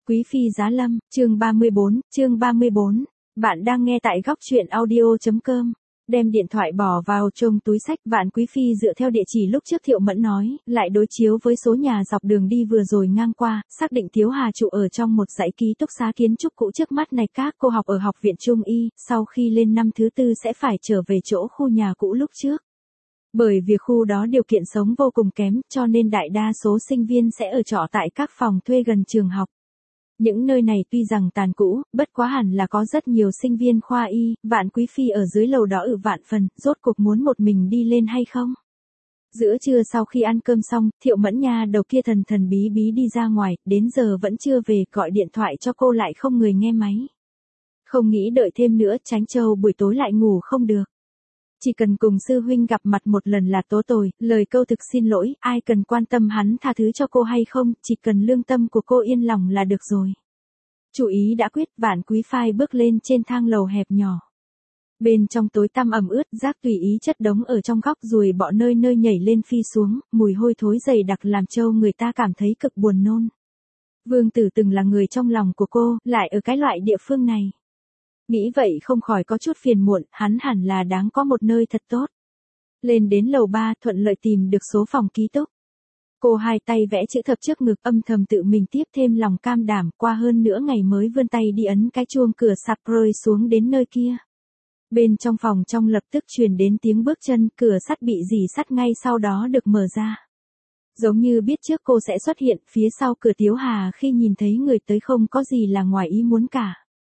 Quý phi giá lâm, chương 34, bạn đang nghe tại góc truyện audio.com. Đem điện thoại bỏ vào trong túi xách, Vạn Quý phi dựa theo địa chỉ lúc trước Thiệu Mẫn nói, lại đối chiếu với số nhà dọc đường đi vừa rồi ngang qua, xác định Tiếu Hà trụ ở trong một dãy ký túc xá kiến trúc cũ trước mắt này. Các cô học ở học viện Trung y, sau khi lên năm thứ tư sẽ phải trở về chỗ khu nhà cũ lúc trước. Bởi vì khu đó điều kiện sống vô cùng kém, cho nên đại đa số sinh viên sẽ ở trọ tại các phòng thuê gần trường học. Những nơi này tuy rằng tàn cũ, bất quá hẳn là có rất nhiều sinh viên khoa y. Vạn Quý phi ở dưới lầu đó vạn phần, rốt cuộc muốn một mình đi lên hay không? Giữa trưa sau khi ăn cơm xong, Thiệu Mẫn nha đầu kia thần thần bí bí đi ra ngoài, đến giờ vẫn chưa về, gọi điện thoại cho cô lại không người nghe máy. Không nghĩ đợi thêm nữa, Tránh Châu buổi tối lại ngủ không được. Chỉ cần cùng sư huynh gặp mặt một lần là tố tồi, lời câu thực xin lỗi, ai cần quan tâm hắn tha thứ cho cô hay không, chỉ cần lương tâm của cô yên lòng là được rồi. Chủ ý đã quyết, Vạn Quý phi bước lên trên thang lầu hẹp nhỏ. Bên trong tối tăm ẩm ướt, rác tùy ý chất đống ở trong góc, ruồi bọ nơi nơi nhảy lên phi xuống, mùi hôi thối dày đặc làm cho người ta cảm thấy cực buồn nôn. Vương Tử từng là người trong lòng của cô, lại ở cái loại địa phương này. Nghĩ vậy không khỏi có chút phiền muộn, hắn hẳn là đáng có một nơi thật tốt. Lên đến lầu 3, thuận lợi tìm được số phòng ký túc. Cô hai tay vẽ chữ thập trước ngực, âm thầm tự mình tiếp thêm lòng cam đảm, qua hơn nửa ngày mới vươn tay đi ấn cái chuông cửa sập rơi xuống đến nơi kia. Bên trong phòng trong lập tức truyền đến tiếng bước chân, cửa sắt bị rỉ sắt ngay sau đó được mở ra. Giống như biết trước cô sẽ xuất hiện, phía sau cửa Tiếu Hà khi nhìn thấy người tới không có gì là ngoài ý muốn cả.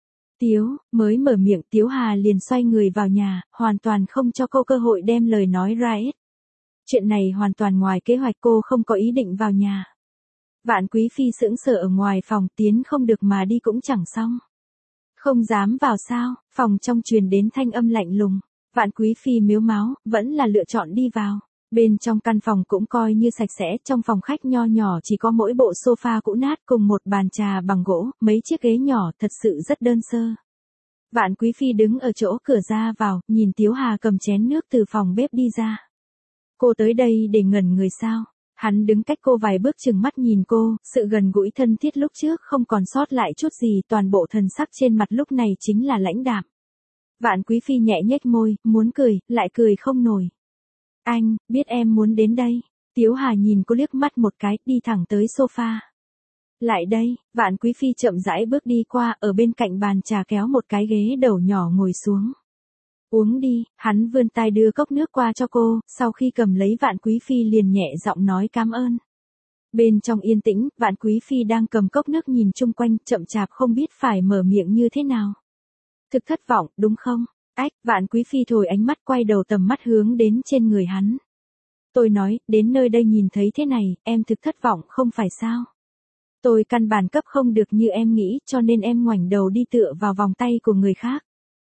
Mới mở miệng Tiếu Hà liền xoay người vào nhà, hoàn toàn không cho cô cơ hội đem lời nói ra hết. Chuyện này hoàn toàn ngoài kế hoạch, cô không có ý định vào nhà. Vạn Quý phi sững sờ ở ngoài phòng, tiến không được mà đi cũng chẳng xong. Không dám vào sao? Phòng trong truyền đến thanh âm lạnh lùng. Vạn Quý phi mếu máo, vẫn là lựa chọn đi vào. Bên trong căn phòng cũng coi như sạch sẽ, trong phòng khách nho nhỏ chỉ có mỗi bộ sofa cũ nát cùng một bàn trà bằng gỗ, mấy chiếc ghế nhỏ, thật sự rất đơn sơ. Vạn Quý phi đứng ở chỗ cửa ra vào, nhìn Tiếu Hà cầm chén nước từ phòng bếp đi ra. Cô tới đây để ngẩn người sao? Hắn đứng cách cô vài bước chừng mắt nhìn cô, sự gần gũi thân thiết lúc trước không còn sót lại chút gì, toàn bộ thần sắc trên mặt lúc này chính là lãnh đạm. Vạn Quý phi nhẹ nhếch môi, muốn cười, lại cười không nổi. Anh, biết em muốn đến đây. Tiếu Hà nhìn cô liếc mắt một cái, đi thẳng tới sofa. Lại đây, Vạn Quý phi chậm rãi bước đi qua, ở bên cạnh bàn trà kéo một cái ghế đầu nhỏ ngồi xuống. Uống đi, hắn vươn tay đưa cốc nước qua cho cô, sau khi cầm lấy Vạn Quý phi liền nhẹ giọng nói cảm ơn. Bên trong yên tĩnh, Vạn Quý phi đang cầm cốc nước nhìn chung quanh, chậm chạp không biết phải mở miệng như thế nào. Thực thất vọng, đúng không? Vạn Quý phi thổi ánh mắt, quay đầu tầm mắt hướng đến trên người hắn. Tôi nói, đến nơi đây nhìn thấy thế này, em thực thất vọng không phải sao? Tôi căn bản cấp không được như em nghĩ, cho nên em ngoảnh đầu đi tựa vào vòng tay của người khác.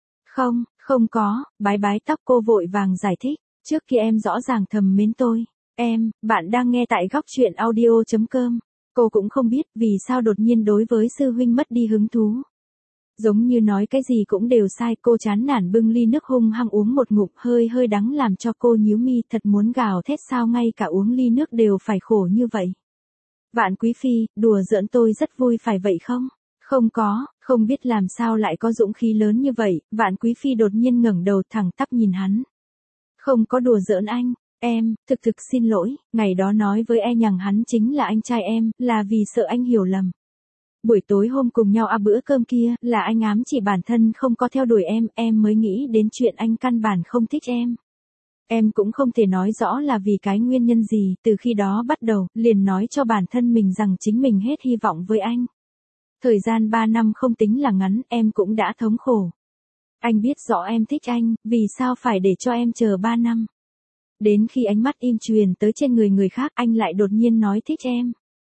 Không có, bái tóc, cô vội vàng giải thích, trước kia em rõ ràng thầm mến tôi. Bạn đang nghe tại góc truyện audio.com. Cô cũng không biết vì sao đột nhiên đối với sư huynh mất đi hứng thú. Giống như nói cái gì cũng đều sai, cô chán nản bưng ly nước hung hăng uống một ngụm, hơi đắng làm cho cô nhíu mi, thật muốn gào thét, sao ngay cả uống ly nước đều phải khổ như vậy. Vạn Quý phi, đùa giỡn tôi rất vui phải vậy không? Không có, không biết làm sao lại có dũng khí lớn như vậy. Vạn Quý phi đột nhiên ngẩng đầu thẳng tắp nhìn hắn. Không có đùa giỡn anh, thực xin lỗi, ngày đó nói với nhằng hắn chính là anh trai em, là vì sợ anh hiểu lầm. Buổi tối hôm cùng nhau ăn bữa cơm kia, là anh ám chỉ bản thân không có theo đuổi em mới nghĩ đến chuyện anh căn bản không thích em. Em cũng không thể nói rõ là vì cái nguyên nhân gì, từ khi đó bắt đầu, liền nói cho bản thân mình rằng chính mình hết hy vọng với anh. Thời gian 3 năm không tính là ngắn, em cũng đã thống khổ. Anh biết rõ em thích anh, vì sao phải để cho em chờ 3 năm. Đến khi ánh mắt im truyền tới trên người khác, anh lại đột nhiên nói thích em.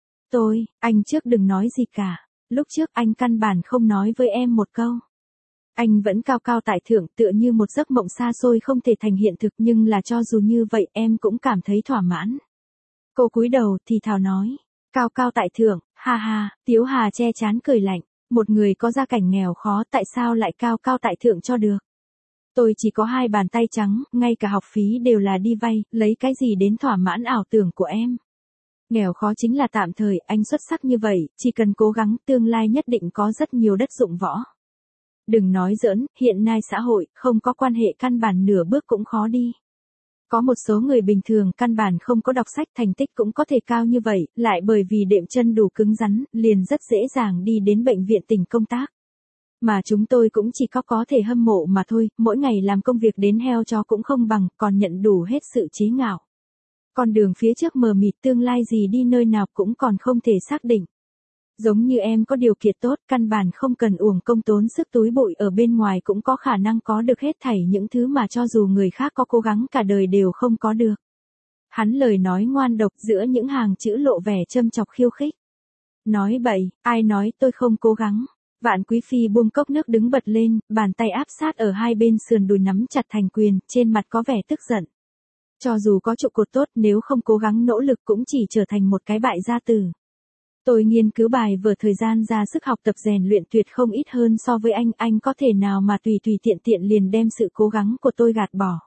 Anh trước đừng nói gì cả. Lúc trước anh căn bản không nói với em một câu. Anh vẫn cao cao tại thượng, tựa như một giấc mộng xa xôi không thể thành hiện thực, nhưng là cho dù như vậy em cũng cảm thấy thỏa mãn. Cô cúi đầu thì thào nói. Cao cao tại thượng, ha ha, Tiếu Hà che chán cười lạnh. Một người có gia cảnh nghèo khó tại sao lại cao cao tại thượng cho được. Tôi chỉ có 2 bàn tay trắng, ngay cả học phí đều là đi vay, lấy cái gì đến thỏa mãn ảo tưởng của em. Nghèo khó chính là tạm thời, anh xuất sắc như vậy, chỉ cần cố gắng tương lai nhất định có rất nhiều đất dụng võ. Đừng nói giỡn, hiện nay xã hội, không có quan hệ căn bản nửa bước cũng khó đi. Có một số người bình thường căn bản không có đọc sách thành tích cũng có thể cao như vậy, lại bởi vì đệm chân đủ cứng rắn, liền rất dễ dàng đi đến bệnh viện tỉnh công tác. Mà chúng tôi cũng chỉ có thể hâm mộ mà thôi, mỗi ngày làm công việc đến heo chó cũng không bằng, còn nhận đủ hết sự chế ngạo. Con đường phía trước mờ mịt, tương lai gì đi nơi nào cũng còn không thể xác định. Giống như em có điều kiện tốt, căn bản không cần uổng công tốn sức túi bụi ở bên ngoài cũng có khả năng có được hết thảy những thứ mà cho dù người khác có cố gắng cả đời đều không có được. Hắn lời nói ngoan độc giữa những hàng chữ lộ vẻ châm chọc khiêu khích. Nói bậy, ai nói tôi không cố gắng. Vạn Quý Phi buông cốc nước đứng bật lên, bàn tay áp sát ở hai bên sườn đùi nắm chặt thành quyền, trên mặt có vẻ tức giận. Cho dù có trụ cột tốt, nếu không cố gắng nỗ lực cũng chỉ trở thành một cái bại gia tử. Tôi nghiên cứu bài vở thời gian ra sức học tập rèn luyện tuyệt không ít hơn so với anh có thể nào mà tùy tiện liền đem sự cố gắng của tôi gạt bỏ.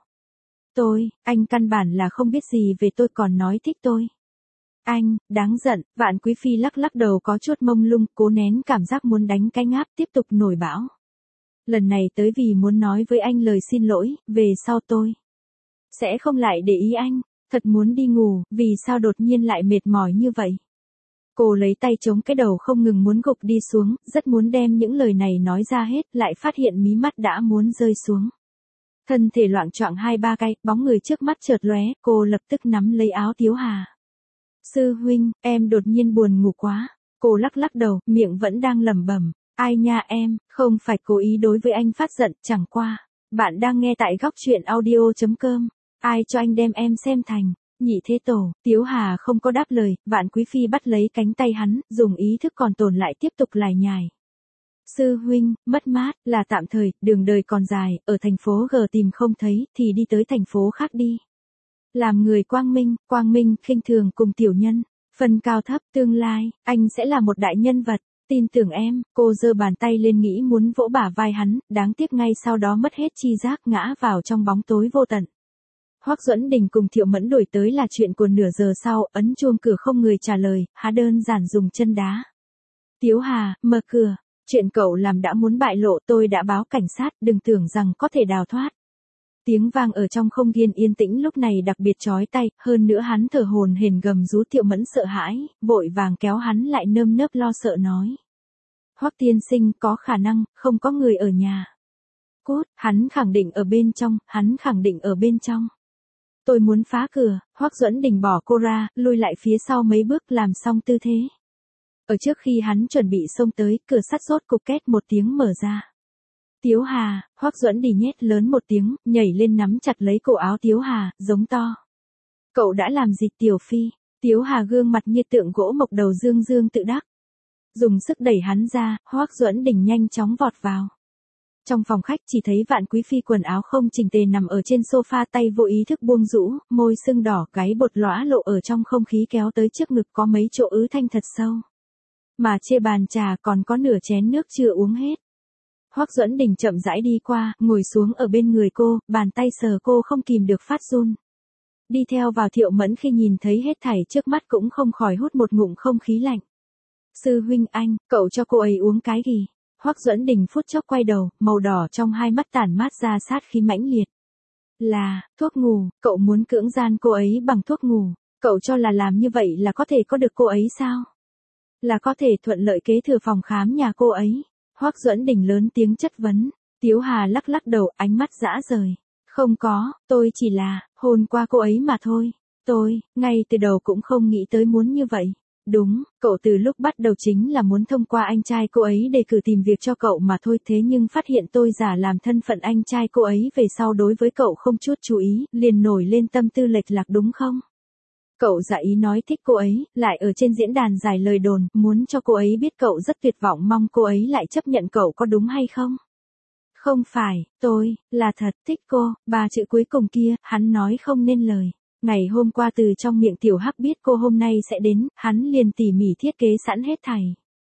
Anh căn bản là không biết gì về tôi còn nói thích tôi. Anh, đáng giận, Vạn Quý Phi lắc đầu có chút mông lung, cố nén cảm giác muốn đánh cái ngáp tiếp tục nổi bão. Lần này tới vì muốn nói với anh lời xin lỗi, về sau tôi sẽ không lại để ý anh, thật muốn đi ngủ, vì sao đột nhiên lại mệt mỏi như vậy. Cô lấy tay chống cái đầu không ngừng muốn gục đi xuống, rất muốn đem những lời này nói ra hết, lại phát hiện mí mắt đã muốn rơi xuống. Thân thể loạng choạng 2-3 cái, bóng người trước mắt chợt lóe, cô lập tức nắm lấy áo Tiếu Hà. Sư huynh, em đột nhiên buồn ngủ quá. Cô lắc đầu, miệng vẫn đang lẩm bẩm. Ai nha em, không phải cố ý đối với anh phát giận, chẳng qua. Bạn đang nghe tại góc truyện audio.com. Ai cho anh đem em xem thành Nhị Thế Tổ. Tiếu Hà không có đáp lời, Vạn Quý Phi bắt lấy cánh tay hắn, dùng ý thức còn tồn lại tiếp tục lải nhải. Sư huynh, mất mát, là tạm thời, đường đời còn dài, ở thành phố G tìm không thấy, thì đi tới thành phố khác đi. Làm người quang minh, khinh thường cùng tiểu nhân, phần cao thấp, tương lai, anh sẽ là một đại nhân vật, tin tưởng em. Cô giơ bàn tay lên nghĩ muốn vỗ bả vai hắn, đáng tiếc ngay sau đó mất hết chi giác ngã vào trong bóng tối vô tận. Hoắc Duẫn Đình cùng Thiệu Mẫn đổi tới là chuyện của nửa giờ sau, ấn chuông cửa không người trả lời, hắn đơn giản dùng chân đá. Tiếu Hà, mở cửa, chuyện cậu làm đã muốn bại lộ, tôi đã báo cảnh sát, đừng tưởng rằng có thể đào thoát. Tiếng vang ở trong không gian yên tĩnh lúc này đặc biệt chói tai, hơn nữa hắn thở hổn hển gầm rú. Thiệu Mẫn sợ hãi, vội vàng kéo hắn lại nơm nớp lo sợ nói. Hoắc tiên sinh, có khả năng, không có người ở nhà. Cút, hắn khẳng định ở bên trong. Tôi muốn phá cửa. Hoắc Duẫn Đình bỏ cô ra, lùi lại phía sau mấy bước làm xong tư thế. Ở trước khi hắn chuẩn bị xông tới, cửa sắt rốt cục két một tiếng mở ra. Tiếu Hà, Hoắc Duẫn Đình nhét lớn một tiếng, nhảy lên nắm chặt lấy cổ áo Tiếu Hà, giống to. Cậu đã làm gì Tiểu Phi? Tiếu Hà gương mặt như tượng gỗ mộc đầu dương tự đắc. Dùng sức đẩy hắn ra, Hoắc Duẫn Đình nhanh chóng vọt vào. Trong phòng khách chỉ thấy Vạn Quý Phi quần áo không chỉnh tề nằm ở trên sofa, tay vô ý thức buông rũ, môi sưng đỏ, cái bột lõa lộ ở trong không khí kéo tới trước ngực, có mấy chỗ ứ thanh thật sâu. Mà trên bàn trà còn có nửa chén nước chưa uống hết. Hoắc Duẫn Đình chậm rãi đi qua, ngồi xuống ở bên người cô, bàn tay sờ cô không kìm được phát run. Đi theo vào Thiệu Mẫn khi nhìn thấy hết thảy trước mắt cũng không khỏi hút một ngụm không khí lạnh. Sư huynh anh, cậu cho cô ấy uống cái gì? Hoắc Duẫn Đình phút chốc quay đầu, màu đỏ trong hai mắt tản mát ra sát khí mãnh liệt. Là, thuốc ngủ, cậu muốn cưỡng gian cô ấy bằng thuốc ngủ, cậu cho là làm như vậy là có thể có được cô ấy sao? Là có thể thuận lợi kế thừa phòng khám nhà cô ấy. Hoắc Duẫn Đình lớn tiếng chất vấn. Tiếu Hà lắc đầu, ánh mắt dã rời. Không có, tôi chỉ là hôn qua cô ấy mà thôi. Tôi, ngay từ đầu cũng không nghĩ tới muốn như vậy. Đúng, cậu từ lúc bắt đầu chính là muốn thông qua anh trai cô ấy để cử tìm việc cho cậu mà thôi, thế nhưng phát hiện tôi giả làm thân phận anh trai cô ấy về sau đối với cậu không chút chú ý, liền nổi lên tâm tư lệch lạc đúng không? Cậu giả ý nói thích cô ấy, lại ở trên diễn đàn giải lời đồn, muốn cho cô ấy biết cậu rất tuyệt vọng, mong cô ấy lại chấp nhận cậu, có đúng hay không? Không phải, tôi, là thật thích cô, 3 chữ cuối cùng kia, hắn nói không nên lời. Ngày hôm qua từ trong miệng Tiểu Hắc biết cô hôm nay sẽ đến, hắn liền tỉ mỉ thiết kế sẵn hết thảy.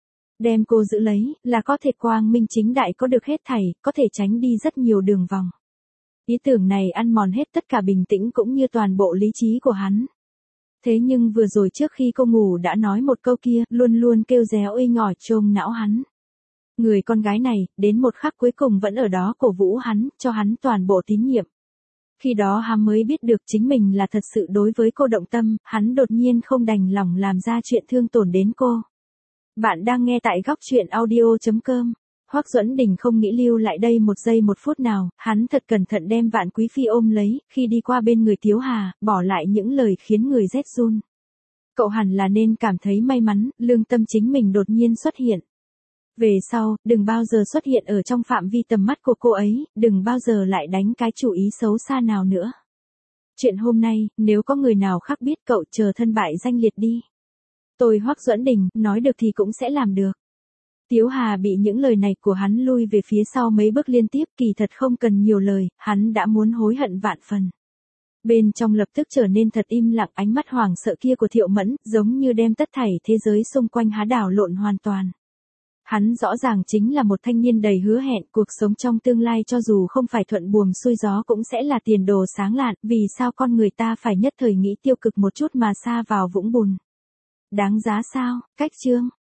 Đem cô giữ lấy, là có thể quang minh chính đại có được hết thảy, có thể tránh đi rất nhiều đường vòng. Ý tưởng này ăn mòn hết tất cả bình tĩnh cũng như toàn bộ lý trí của hắn. Thế nhưng vừa rồi trước khi cô ngủ đã nói một câu kia, luôn luôn kêu réo ơi ngỏi trong não hắn. Người con gái này, đến một khắc cuối cùng vẫn ở đó cổ vũ hắn, cho hắn toàn bộ tín nhiệm. Khi đó hắn mới biết được chính mình là thật sự đối với cô động tâm, hắn đột nhiên không đành lòng làm ra chuyện thương tổn đến cô. Bạn đang nghe tại góc chuyện audio.com. Hoắc Duẫn Đình không nghĩ lưu lại đây một giây một phút nào, hắn thật cẩn thận đem Vạn Quý Phi ôm lấy, khi đi qua bên người Tiếu Hà, bỏ lại những lời khiến người rét run. Cậu hẳn là nên cảm thấy may mắn, lương tâm chính mình đột nhiên xuất hiện. Về sau, đừng bao giờ xuất hiện ở trong phạm vi tầm mắt của cô ấy, đừng bao giờ lại đánh cái chủ ý xấu xa nào nữa. Chuyện hôm nay, nếu có người nào khác biết cậu chờ thân bại danh liệt đi. Tôi Hoắc Duẫn Đình, nói được thì cũng sẽ làm được. Tiếu Hà bị những lời này của hắn lui về phía sau mấy bước liên tiếp, kỳ thật không cần nhiều lời, hắn đã muốn hối hận vạn phần. Bên trong lập tức trở nên thật im lặng, ánh mắt hoảng sợ kia của Thiệu Mẫn, giống như đem tất thảy thế giới xung quanh há đảo lộn hoàn toàn. Hắn rõ ràng chính là một thanh niên đầy hứa hẹn, cuộc sống trong tương lai cho dù không phải thuận buồm xuôi gió cũng sẽ là tiền đồ sáng lạn, vì sao con người ta phải nhất thời nghĩ tiêu cực một chút mà sa vào vũng bùn. Đáng giá sao? Cách chương.